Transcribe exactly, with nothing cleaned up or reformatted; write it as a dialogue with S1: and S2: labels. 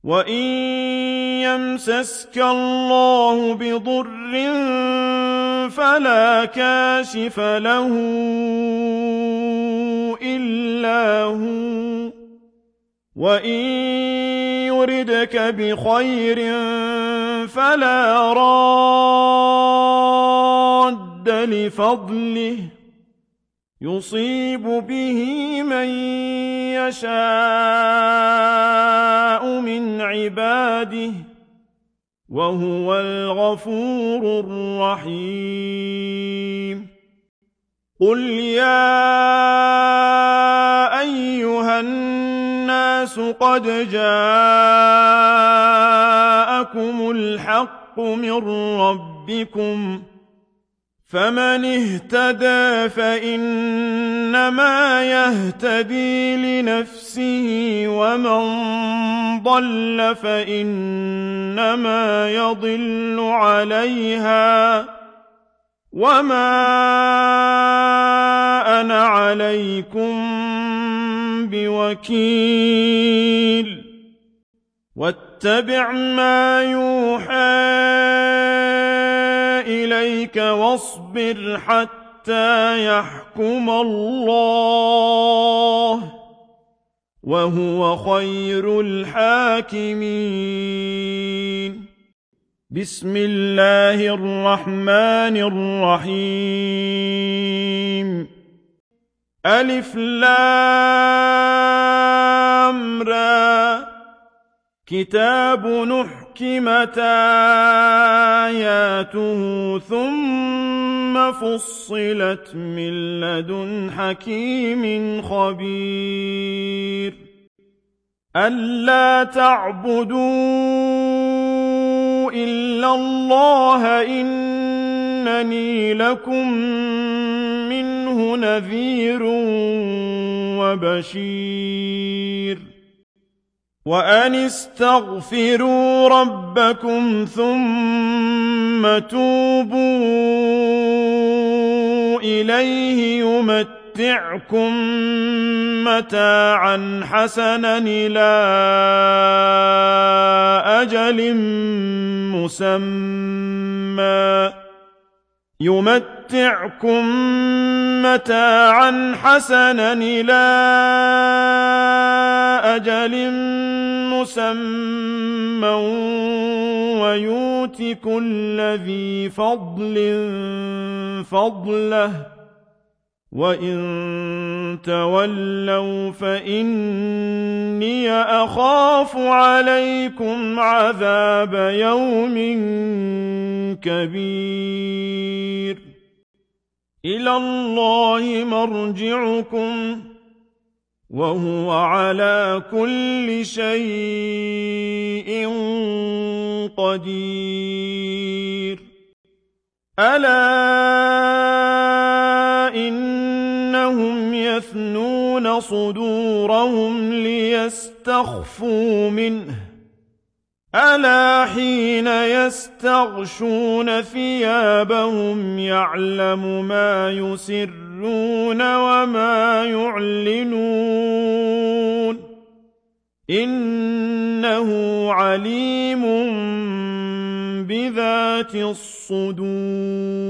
S1: وَإِن يَمْسَسْكَ اللَّهُ بِضُرٍّ فَلَا كَاشِفَ لَهُ إِلَّا هُوَ، وَإِن يُرِدْكَ بِخَيْرٍ فَلَا رَادَّ لِفَضْلِهِ يُصِيبُ بِهِ مَن يَشَاءُ مِنْ عِبَادِهِ ۚ وَهُوَ الْغَفُورُ الرَّحِيمُ. قُلْ يَا أَيُّهَا النَّاسُ قَدْ جَاءَكُمُ الْحَقُّ مِن رَّبِّكُمْ ۖ فَمَنِ اهْتَدَىٰ فَإِنَّمَا يَهْتَدِي لِنَفْسِهِ ۖ وَمَن ضَلَّ فَإِنَّمَا يَضِلُّ عَلَيْهَا ۖ وَمَا أَنَا عَلَيْكُم بِوَكِيلٍ. وَاتَّبِعْ مَا يُوحَىٰ إِلَيْكَ وَاصْبِرْ حَتَّىٰ يَحْكُمَ اللَّهُ ۚ وَهُوَ خَيْرُ الْحَاكِمِينَ. بِسْمِ اللَّهِ الرَّحْمَٰنِ الرَّحِيمِ. أَلِفْ لَامْ رَا. كِتَابٌ أُحْكِمَتْ آيَاتُهُ ثُمَّ فُصِّلَتْ مِن لَّدُنْ حَكِيمٍ خَبِيرٍ. أَلَّا تَعْبُدُوا إِلَّا اللَّهَ إِنَّنِي لَكُم مِّنْهُ نَذِيرٌ وَبَشِيرٌ. وَأَنِ اسْتَغْفِرُوا رَبَّكُمْ ثُمَّ تُوبُوا إِلَيْهِ يُمَتِّعْكُم مَّتَاعًا حَسَنًا إِلَىٰ أَجَلٍ مُّسَمًّى يُمَتِّعْكُم مَّتَاعًا حَسَنًا إِلَىٰ أَجَلٍ مُّسَمًّى وَيُؤْتِ كُلَّ ذِي فَضْلٍ فَضْلَهُ ۖ وَإِن تَوَلَّوْا فَإِنِّي أَخَافُ عَلَيْكُمْ عَذَابَ يَوْمٍ كَبِيرٍ. إِلَى اللَّهِ مَرْجِعُكُمْ ۖ وَهُوَ عَلَىٰ كُلِّ شَيْءٍ قَدِيرٌ. أَلَا إِنَّهُمْ يَثْنُونَ صُدُورَهُمْ لِيَسْتَخْفُوا مِنْهُ ۚ أَلَا حِينَ يَسْتَغْشُونَ ثِيَابَهُمْ يَعْلَمُ مَا يُسِرُّونَ وَمَا يُعْلِنُونَ ۚ إِنَّهُ عَلِيمٌ بِذَاتِ الصُّدُورِ.